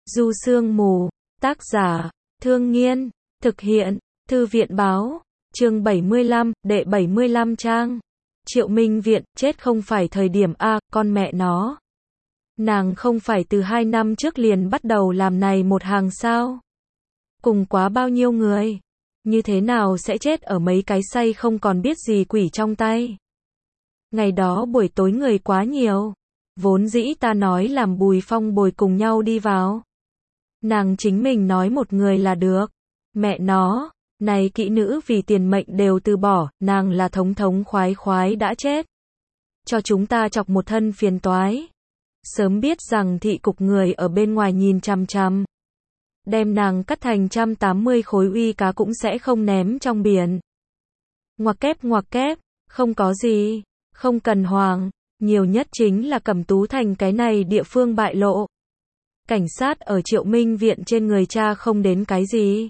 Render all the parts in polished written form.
Du Sương Mù, tác giả, Thương Nghiên, thực hiện, Thư viện Báo, chương 75, đệ 75 trang. Triệu Minh Viện, chết không phải thời điểm a, con mẹ nó. Nàng không phải từ 2 năm trước liền bắt đầu làm này một hàng sao? Cùng quá bao nhiêu người? Như thế nào sẽ chết ở mấy cái say không còn biết gì quỷ trong tay? Ngày đó buổi tối người quá nhiều. Vốn dĩ ta nói làm Bùi Phong bồi cùng nhau đi vào. Nàng chính mình nói một người là được. Mẹ nó, này kỹ nữ vì tiền mệnh đều từ bỏ, nàng là thống thống khoái khoái đã chết. Cho chúng ta chọc một thân phiền toái. Sớm biết rằng thị cục người ở bên ngoài nhìn chằm chằm. Đem nàng cắt thành 180 khối uy cá cũng sẽ không ném trong biển. Ngoặc kép, không có gì, không cần hoàng, nhiều nhất chính là Cẩm Tú Thành cái này địa phương bại lộ. Cảnh sát ở Triệu Minh Viện trên người cha không đến cái gì.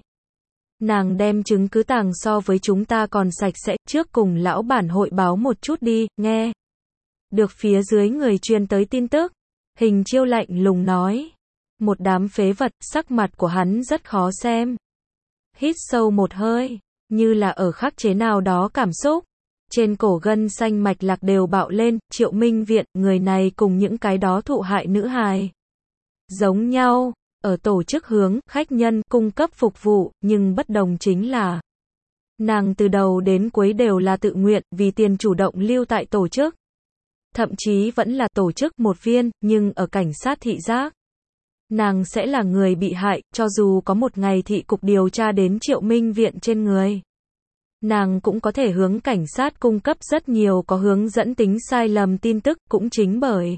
Nàng đem chứng cứ tàng so với chúng ta còn sạch sẽ, trước cùng lão bản hội báo một chút đi, nghe. Được phía dưới người truyền tới tin tức. Hình Chiêu lạnh lùng nói. Một đám phế vật, sắc mặt của hắn rất khó xem. Hít sâu một hơi, như là ở khắc chế nào đó cảm xúc. Trên cổ gân xanh mạch lạc đều bạo lên, Triệu Minh Viện, người này cùng những cái đó thụ hại nữ hài. Giống nhau, ở tổ chức hướng, khách nhân, cung cấp phục vụ, nhưng bất đồng chính là nàng từ đầu đến cuối đều là tự nguyện, vì tiền chủ động lưu tại tổ chức. Thậm chí vẫn là tổ chức một viên, nhưng ở cảnh sát thị giác. Nàng sẽ là người bị hại, cho dù có một ngày thị cục điều tra đến Triệu Minh Viện trên người. Nàng cũng có thể hướng cảnh sát cung cấp rất nhiều có hướng dẫn tính sai lầm tin tức, cũng chính bởi.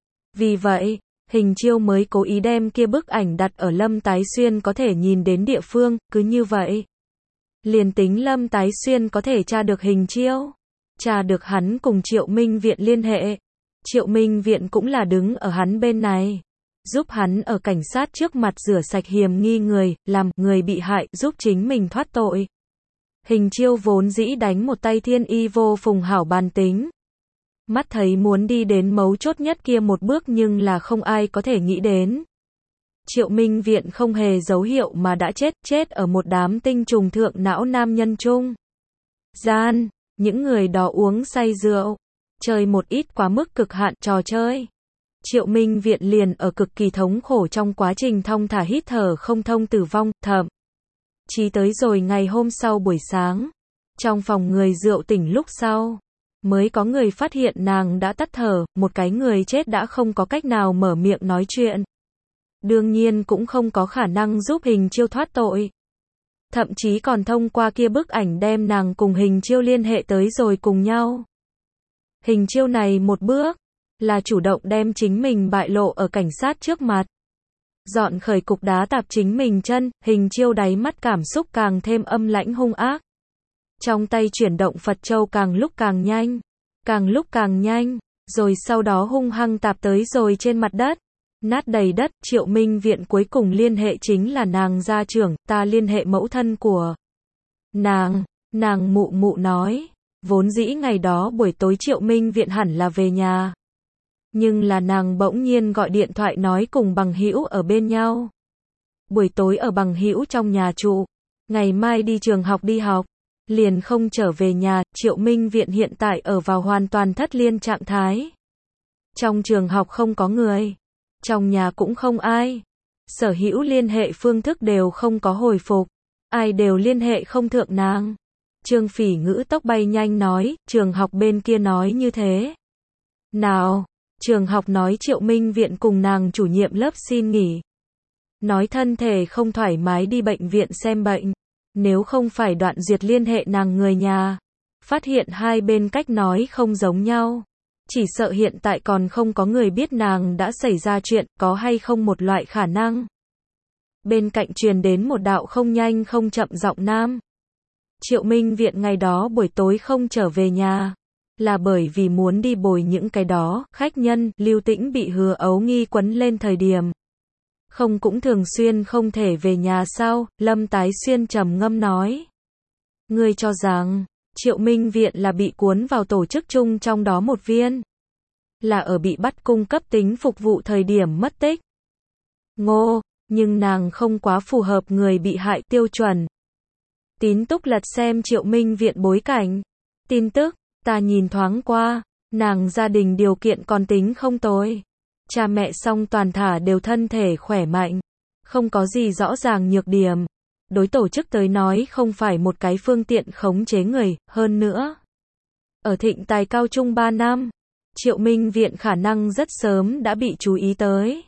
Vì vậy, Hình Chiêu mới cố ý đem kia bức ảnh đặt ở Lâm Tái Xuyên có thể nhìn đến địa phương, cứ như vậy. Liền tính Lâm Tái Xuyên có thể tra được Hình Chiêu, tra được hắn cùng Triệu Minh Viện liên hệ. Triệu Minh Viện cũng là đứng ở hắn bên này. Giúp hắn ở cảnh sát trước mặt rửa sạch hiểm nghi người, làm người bị hại, giúp chính mình thoát tội. Hình Chiêu vốn dĩ đánh một tay thiên y vô phùng hảo bàn tính. Mắt thấy muốn đi đến mấu chốt nhất kia một bước nhưng là không ai có thể nghĩ đến. Triệu Minh Viện không hề dấu hiệu mà đã chết ở một đám tinh trùng thượng não nam nhân trung. Gian, những người đó uống say rượu, chơi một ít quá mức cực hạn trò chơi. Triệu Minh Viện liền ở cực kỳ thống khổ trong quá trình thong thả hít thở không thông tử vong, thậm chí tới rồi ngày hôm sau buổi sáng, trong phòng người rượu tỉnh lúc sau, mới có người phát hiện nàng đã tắt thở, một cái người chết đã không có cách nào mở miệng nói chuyện. Đương nhiên cũng không có khả năng giúp Hình Chiêu thoát tội. Thậm chí còn thông qua kia bức ảnh đem nàng cùng Hình Chiêu liên hệ tới rồi cùng nhau. Hình Chiêu này một bước, là chủ động đem chính mình bại lộ ở cảnh sát trước mặt. Dọn khởi cục đá tạp chính mình chân, Hình Chiêu đáy mắt cảm xúc càng thêm âm lãnh hung ác. Trong tay chuyển động Phật Châu càng lúc càng nhanh, rồi sau đó hung hăng tạp tới rồi trên mặt đất. Nát đầy đất, Triệu Minh Viện cuối cùng liên hệ chính là nàng gia trưởng, ta liên hệ mẫu thân của nàng mụ nói. Vốn dĩ ngày đó buổi tối Triệu Minh Viện hẳn là về nhà. Nhưng là nàng bỗng nhiên gọi điện thoại nói cùng bằng hữu ở bên nhau. Buổi tối ở bằng hữu trong nhà trụ, ngày mai đi trường học đi học, liền không trở về nhà. Triệu Minh Viện hiện tại ở vào hoàn toàn thất liên trạng thái. Trong trường học không có người, trong nhà cũng không ai. Sở hữu liên hệ phương thức đều không có hồi phục, ai đều liên hệ không thượng nàng. Trương Phỉ Ngữ tốc bay nhanh nói, trường học bên kia nói như thế. Nào, trường học nói Triệu Minh Viện cùng nàng chủ nhiệm lớp xin nghỉ. Nói thân thể không thoải mái đi bệnh viện xem bệnh. Nếu không phải Đoạn Duyệt liên hệ nàng người nhà, phát hiện hai bên cách nói không giống nhau. Chỉ sợ hiện tại còn không có người biết nàng đã xảy ra chuyện, có hay không một loại khả năng. Bên cạnh truyền đến một đạo không nhanh không chậm giọng nam. Triệu Minh Viện ngày đó buổi tối không trở về nhà, là bởi vì muốn đi bồi những cái đó, khách nhân. Lưu Tĩnh bị Hứa Ấu Nghi quấn lên thời điểm. Không cũng thường xuyên không thể về nhà sao? Lâm Tái Xuyên trầm ngâm nói. Ngươi cho rằng, Triệu Minh Viện là bị cuốn vào tổ chức chung trong đó một viên. Là ở bị bắt cung cấp tính phục vụ thời điểm mất tích. Ngô, nhưng nàng không quá phù hợp người bị hại tiêu chuẩn. Tín Túc lật xem Triệu Minh Viện bối cảnh. Tin tức, ta nhìn thoáng qua, nàng gia đình điều kiện còn tính không tồi. Cha mẹ song toàn thả đều thân thể khỏe mạnh, không có gì rõ ràng nhược điểm. Đối tổ chức tới nói không phải một cái phương tiện khống chế người, hơn nữa. Ở Thịnh Tài cao trung 3 năm, Triệu Minh Viện khả năng rất sớm đã bị chú ý tới.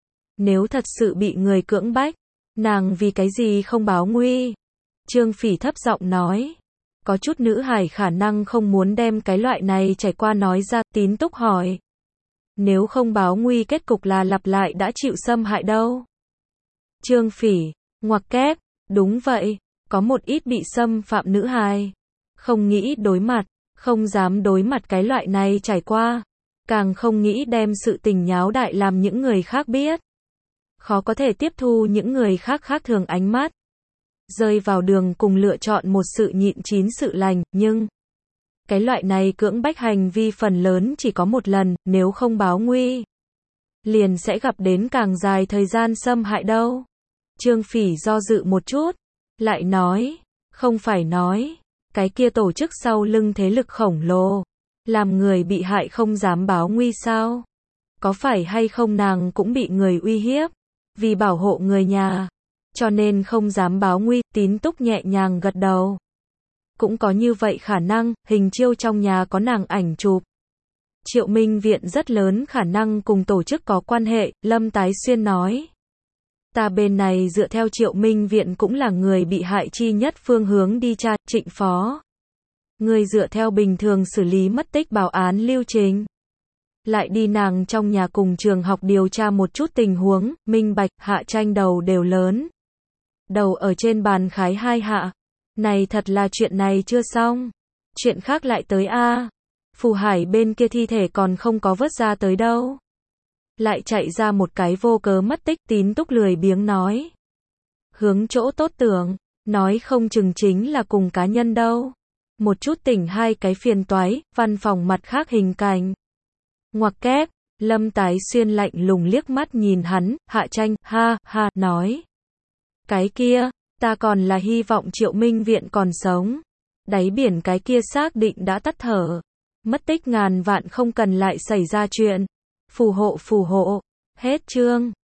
Nếu thật sự bị người cưỡng bách, nàng vì cái gì không báo nguy? Trương Phỉ thấp giọng nói. Có chút nữ hài khả năng không muốn đem cái loại này trải qua nói ra. Tín Túc hỏi. Nếu không báo nguy kết cục là lặp lại đã chịu xâm hại đâu? Trương Phỉ, ngoặc kép, đúng vậy, có một ít bị xâm phạm nữ hài. Không nghĩ đối mặt, không dám đối mặt cái loại này trải qua. Càng không nghĩ đem sự tình nháo đại làm những người khác biết. Khó có thể tiếp thu những người khác khác thường ánh mắt. Rơi vào đường cùng lựa chọn một sự nhịn chín sự lành, nhưng cái loại này cưỡng bách hành vi phần lớn chỉ có một lần, nếu không báo nguy, liền sẽ gặp đến càng dài thời gian xâm hại đâu. Trương Phỉ do dự một chút, lại nói, không phải nói, cái kia tổ chức sau lưng thế lực khổng lồ, làm người bị hại không dám báo nguy sao? Có phải hay không nàng cũng bị người uy hiếp, vì bảo hộ người nhà, cho nên không dám báo nguy. Tín Túc nhẹ nhàng gật đầu. Cũng có như vậy khả năng, hình chiêu trong nhà có nàng ảnh chụp. Triệu Minh Viện rất lớn khả năng cùng tổ chức có quan hệ, Lâm Tái Xuyên nói. Ta bên này dựa theo Triệu Minh Viện cũng là người bị hại chi nhất phương hướng đi tra. Trịnh Phó, người dựa theo bình thường xử lý mất tích báo án lưu trình, lại đi nàng trong nhà cùng trường học điều tra một chút tình huống, minh bạch. Hạ Tranh đầu đều lớn, đầu ở trên bàn khái hai hạ. Này thật là chuyện này chưa xong, chuyện khác lại tới a. Phù Hải bên kia thi thể còn không có vớt ra tới đâu, lại chạy ra một cái vô cớ mất tích. Tín Túc lười biếng nói. Hướng chỗ tốt tưởng, nói không chừng chính là cùng cá nhân đâu. Một chút tỉnh hai cái phiền toái, văn phòng mặt khác hình cảnh. Ngoặc kép, Lâm Tái Xuyên lạnh lùng liếc mắt nhìn hắn. Hạ Tranh, ha, ha, nói. Cái kia, ta còn là hy vọng Triệu Minh Viện còn sống. Đáy biển cái kia xác định đã tắt thở. Mất tích ngàn vạn không cần lại xảy ra chuyện. Phù hộ, hết chương.